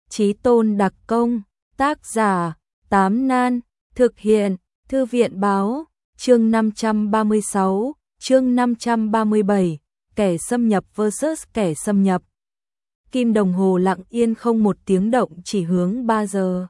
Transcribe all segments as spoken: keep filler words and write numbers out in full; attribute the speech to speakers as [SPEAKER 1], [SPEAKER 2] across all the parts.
[SPEAKER 1] Chí tôn đặc công, tác giả, Tám Nan, thực hiện, Thư viện báo, chương năm trăm ba mươi sáu, chương năm trăm ba mươi bảy, kẻ xâm nhập versus kẻ xâm nhập. Kim đồng hồ lặng yên không một tiếng động chỉ hướng ba giờ.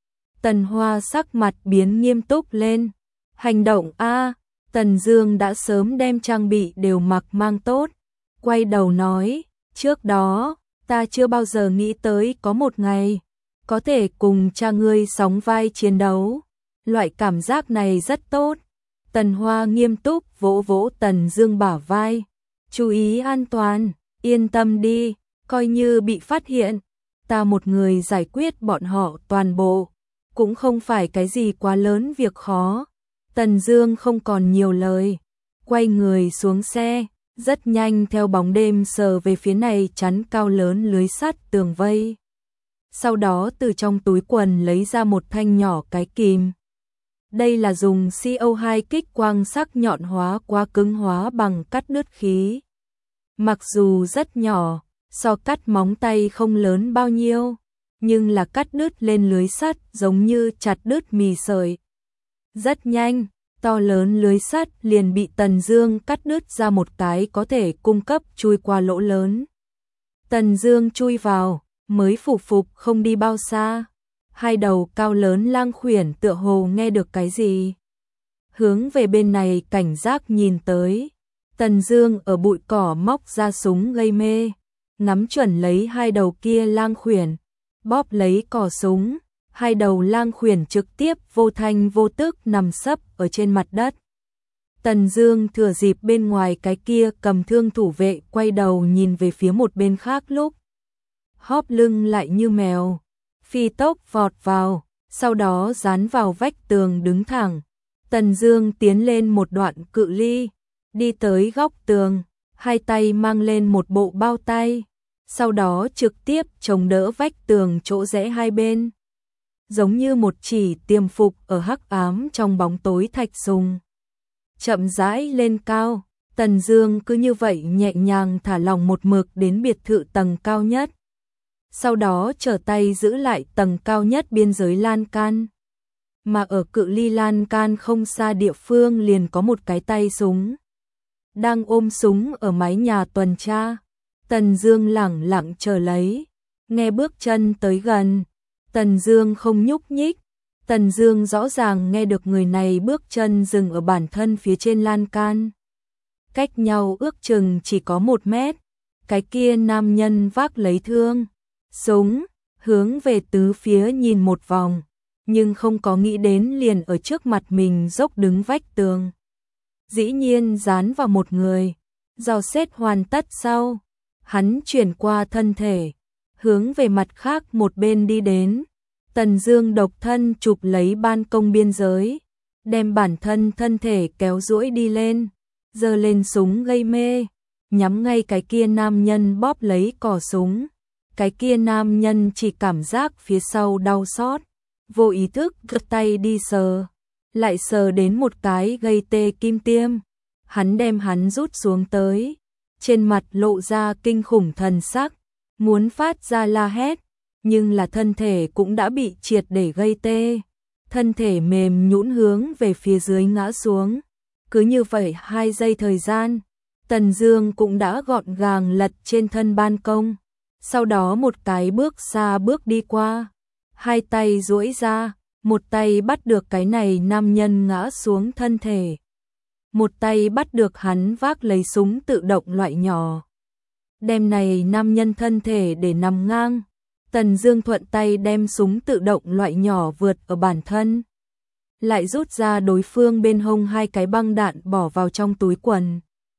[SPEAKER 1] Tần Hoa sắc mặt biến nghiêm túc lên. Hành động A, Tần Dương đã sớm đem trang bị đều mặc mang tốt. Quay đầu nói, trước đó, ta chưa bao giờ nghĩ tới có một ngày có thể cùng cha ngươi sóng vai chiến đấu. Loại cảm giác này rất tốt. Tần Hoa nghiêm túc vỗ vỗ Tần Dương bả vai. Chú ý an toàn, yên tâm đi, coi như bị phát hiện, ta một người giải quyết bọn họ toàn bộ, cũng không phải cái gì quá lớn việc khó. Tần Dương không còn nhiều lời, quay người xuống xe, rất nhanh theo bóng đêm sờ về phía này chắn cao lớn lưới sắt tường vây. Sau đó từ trong túi quần lấy ra một thanh nhỏ cái kìm. Đây là dùng xê o hai kích quang sắc nhọn hóa qua cứng hóa bằng cắt đứt khí. Mặc dù rất nhỏ, so cắt móng tay không lớn bao nhiêu, nhưng là cắt đứt lên lưới sắt giống như chặt đứt mì sợi. Rất nhanh, to lớn lưới sắt liền bị Tần Dương cắt đứt ra một cái có thể cung cấp chui qua lỗ lớn. Tần Dương chui vào, mới phục phục không đi bao xa. Hai đầu cao lớn lang khuyển tựa hồ nghe được cái gì, hướng về bên này cảnh giác nhìn tới. Tần Dương ở bụi cỏ móc ra súng gây mê, ngắm chuẩn lấy hai đầu kia lang khuyển, bóp lấy cò súng, hai đầu lang khuyển trực tiếp vô thanh vô tức nằm sấp ở trên mặt đất. Tần Dương thừa dịp bên ngoài cái kia cầm thương thủ vệ quay đầu nhìn về phía một bên khác lúc, hóp lưng lại như mèo, phi tốc vọt vào, sau đó dán vào vách tường đứng thẳng. Tần Dương tiến lên một đoạn cự ly, đi tới góc tường, hai tay mang lên một bộ bao tay, sau đó trực tiếp chống đỡ vách tường chỗ rẽ hai bên, giống như một chỉ tiềm phục ở hắc ám trong bóng tối thạch sùng. Chậm rãi lên cao, Tần Dương cứ như vậy nhẹ nhàng thả lỏng một mực đến biệt thự tầng cao nhất. Sau đó trở tay giữ lại tầng cao nhất biên giới lan can. Mà ở cự ly lan can không xa địa phương liền có một cái tay súng đang ôm súng ở mái nhà tuần tra. Tần Dương lẳng lặng chờ lấy, nghe bước chân tới gần, Tần Dương không nhúc nhích. Tần Dương rõ ràng nghe được người này bước chân dừng ở bản thân phía trên lan can, cách nhau ước chừng chỉ có một mét. Cái kia nam nhân vác lấy thương, súng, hướng về tứ phía nhìn một vòng, nhưng không có nghĩ đến liền ở trước mặt mình dốc đứng vách tường, dĩ nhiên dán vào một người. Dò xét hoàn tất sau, hắn chuyển qua thân thể, hướng về mặt khác một bên đi đến. Tần Dương độc thân chụp lấy ban công biên giới, đem bản thân thân thể kéo duỗi đi lên, giơ lên súng gây mê, nhắm ngay cái kia nam nhân bóp lấy cò súng. Cái kia nam nhân chỉ cảm giác phía sau đau xót, vô ý thức gật tay đi sờ, lại sờ đến một cái gây tê kim tiêm. Hắn đem hắn rút xuống tới, trên mặt lộ ra kinh khủng thần sắc, muốn phát ra la hét, nhưng là thân thể cũng đã bị triệt để gây tê, thân thể mềm nhũn hướng về phía dưới ngã xuống. Cứ như vậy hai giây thời gian, Tần Dương cũng đã gọn gàng lật trên thân ban công, sau đó một cái bước xa bước đi qua, hai tay duỗi ra, một tay bắt được cái này nam nhân ngã xuống thân thể, một tay bắt được hắn vác lấy súng tự động loại nhỏ, đem này nam nhân thân thể để nằm ngang. Tần Dương thuận tay đem súng tự động loại nhỏ vượt ở bản thân, lại rút ra đối phương bên hông hai cái băng đạn bỏ vào trong túi quần.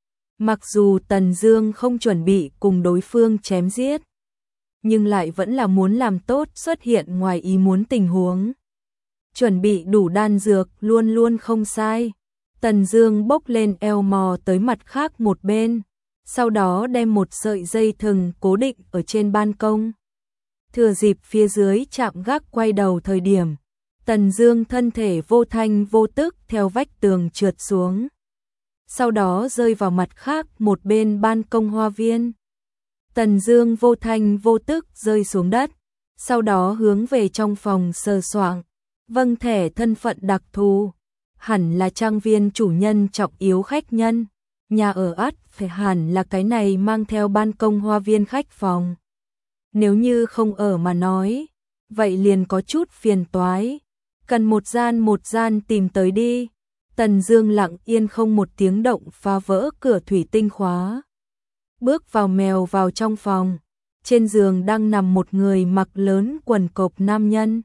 [SPEAKER 1] Mặc dù Tần Dương không chuẩn bị cùng đối phương chém giết, nhưng lại vẫn là muốn làm tốt xuất hiện ngoài ý muốn tình huống. Chuẩn bị đủ đan dược luôn luôn không sai. Tần Dương bốc lên eo mò tới mặt khác một bên, sau đó đem một sợi dây thừng cố định ở trên ban công. Thừa dịp phía dưới chạm gác quay đầu thời điểm, Tần Dương thân thể vô thanh vô tức theo vách tường trượt xuống, sau đó rơi vào mặt khác một bên ban công hoa viên. Tần Dương vô thanh vô tức rơi xuống đất, sau đó hướng về trong phòng sờ soạng. Vâng, thẻ thân phận đặc thù, hẳn là trang viên chủ nhân trọng yếu khách nhân, nhà ở ắt phải hẳn là cái này mang theo ban công hoa viên khách phòng. Nếu như không ở mà nói, vậy liền có chút phiền toái, cần một gian một gian tìm tới đi. Tần Dương lặng yên không một tiếng động phá vỡ cửa thủy tinh khóa, bước vào mèo vào trong phòng. Trên giường đang nằm một người mặc lớn quần cộc nam nhân,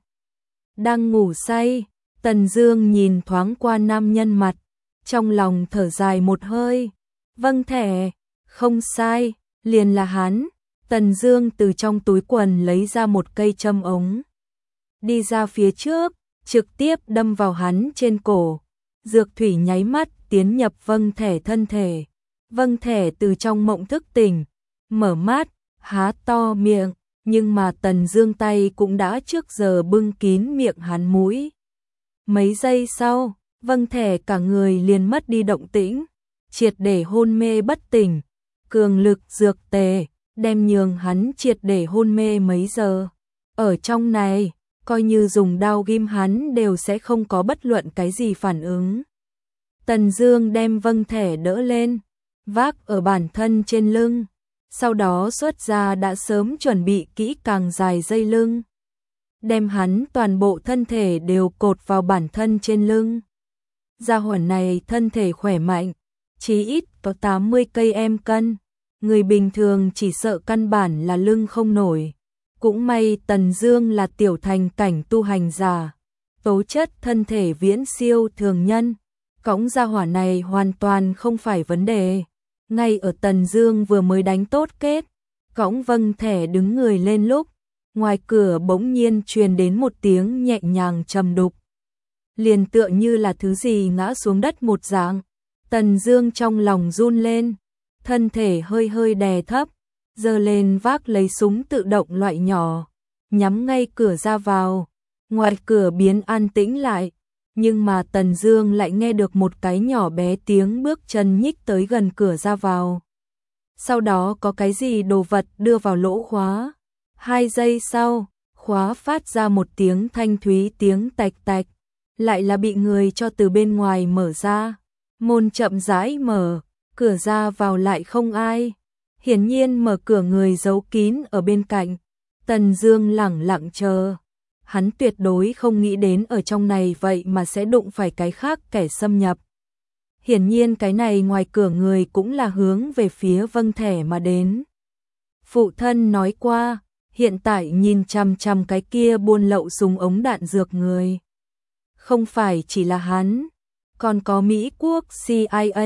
[SPEAKER 1] đang ngủ say. Tần Dương nhìn thoáng qua nam nhân mặt, trong lòng thở dài một hơi. Vâng, thẻ, không sai, liền là hắn. Tần Dương từ trong túi quần lấy ra một cây châm ống, đi ra phía trước, trực tiếp đâm vào hắn trên cổ. Dược thủy nháy mắt tiến nhập Vâng thẻ thân thể. Vâng thẻ từ trong mộng thức tỉnh, mở mắt, há to miệng, nhưng mà Tần Dương tay cũng đã trước giờ bưng kín miệng hắn mũi. Mấy giây sau, Vâng thẻ cả người liền mất đi động tĩnh, triệt để hôn mê bất tỉnh. Cường lực dược tề đem nhường hắn triệt để hôn mê mấy giờ. Ở trong này, coi như dùng đao ghim hắn đều sẽ không có bất luận cái gì phản ứng. Tần Dương đem Vâng thẻ đỡ lên, vác ở bản thân trên lưng, sau đó xuất ra đã sớm chuẩn bị kỹ càng dài dây lưng, đem hắn toàn bộ thân thể đều cột vào bản thân trên lưng. Gia hỏa này thân thể khỏe mạnh, chí ít có tám mươi cây em cân, người bình thường chỉ sợ căn bản là lưng không nổi. Cũng may Tần Dương là tiểu thành cảnh tu hành giả, tố chất thân thể viễn siêu thường nhân, cõng gia hỏa này hoàn toàn không phải vấn đề. Ngay ở Tần Dương vừa mới đánh tốt kết, cõng Vâng thẻ đứng người lên lúc, ngoài cửa bỗng nhiên truyền đến một tiếng nhẹ nhàng trầm đục, liền tựa như là thứ gì ngã xuống đất một dạng. Tần Dương trong lòng run lên, thân thể hơi hơi đè thấp, giơ lên vác lấy súng tự động loại nhỏ, nhắm ngay cửa ra vào. Ngoài cửa biến an tĩnh lại, nhưng mà Tần Dương lại nghe được một cái nhỏ bé tiếng bước chân nhích tới gần cửa ra vào. Sau đó có cái gì đồ vật đưa vào lỗ khóa. Hai giây sau, khóa phát ra một tiếng thanh thúy tiếng tạch tạch, lại là bị người cho từ bên ngoài mở ra. Môn chậm rãi mở, cửa ra vào lại không ai. Hiển nhiên mở cửa người giấu kín ở bên cạnh. Tần Dương lẳng lặng chờ. Hắn tuyệt đối không nghĩ đến ở trong này vậy mà sẽ đụng phải cái khác kẻ xâm nhập. Hiển nhiên cái này ngoài cửa người cũng là hướng về phía Vâng thẻ mà đến. Phụ thân nói qua, hiện tại nhìn chằm chằm cái kia buôn lậu súng ống đạn dược người. Không phải chỉ là hắn, còn có Mỹ quốc C I A,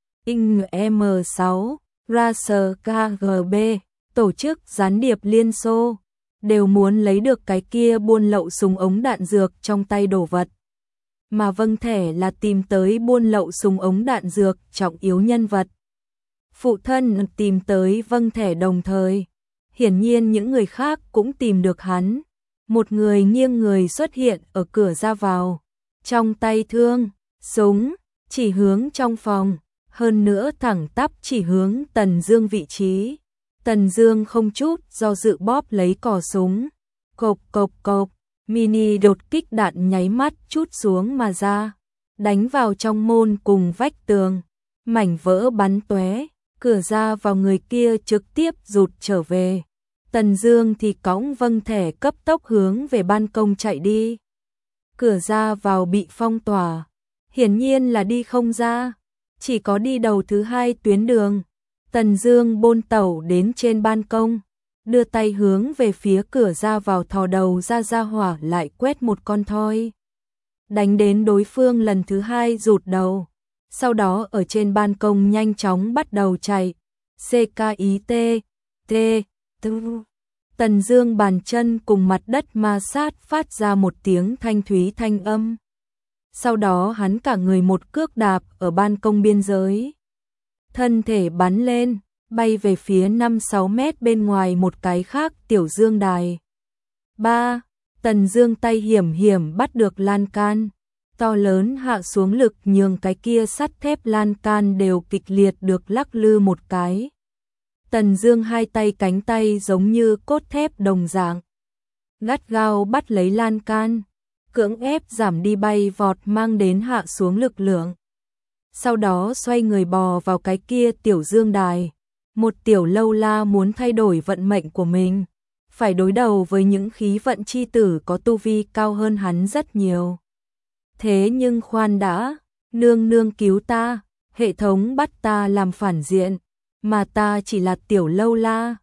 [SPEAKER 1] In M sáu, Raser K G B, tổ chức gián điệp Liên Xô, đều muốn lấy được cái kia buôn lậu súng ống đạn dược trong tay đồ vật. Mà Vâng thẻ là tìm tới buôn lậu súng ống đạn dược trọng yếu nhân vật. Phụ thân tìm tới Vâng thẻ đồng thời, hiển nhiên những người khác cũng tìm được hắn. Một người nghiêng người xuất hiện ở cửa ra vào, trong tay thương, súng, chỉ hướng trong phòng, hơn nữa thẳng tắp chỉ hướng Tần Dương vị trí. Tần Dương không chút do dự bóp lấy cò súng, cộp cộp cộp, mini đột kích đạn nháy mắt chút xuống mà ra, đánh vào trong môn cùng vách tường, mảnh vỡ bắn tóe, cửa ra vào người kia trực tiếp rụt trở về. Tần Dương thì cõng Vâng thẻ cấp tốc hướng về ban công chạy đi. Cửa ra vào bị phong tỏa, hiển nhiên là đi không ra, chỉ có đi đầu thứ hai tuyến đường. Tần Dương bôn tẩu đến trên ban công, đưa tay hướng về phía cửa ra vào thò đầu ra ra hỏa lại quét một con thoi. Đánh đến đối phương lần thứ hai rụt đầu, sau đó ở trên ban công nhanh chóng bắt đầu chạy. C K I T, T, T. Tần Dương bàn chân cùng mặt đất ma sát phát ra một tiếng thanh thúy thanh âm. Sau đó hắn cả người một cước đạp ở ban công biên giới. Thân thể bắn lên, bay về phía năm sáu mét bên ngoài một cái khác tiểu dương đài. ba. Tần Dương tay hiểm hiểm bắt được lan can. To lớn hạ xuống lực nhường cái kia sắt thép lan can đều kịch liệt được lắc lư một cái. Tần Dương hai tay cánh tay giống như cốt thép đồng dạng. gắt gao bắt lấy lan can, cưỡng ép giảm đi bay vọt mang đến hạ xuống lực lượng. Sau đó xoay người bò vào cái kia tiểu dương đài. Một tiểu lâu la muốn thay đổi vận mệnh của mình, phải đối đầu với những khí vận chi tử có tu vi cao hơn hắn rất nhiều. Thế nhưng khoan đã, nương nương cứu ta, hệ thống bắt ta làm phản diện, mà ta chỉ là tiểu lâu la,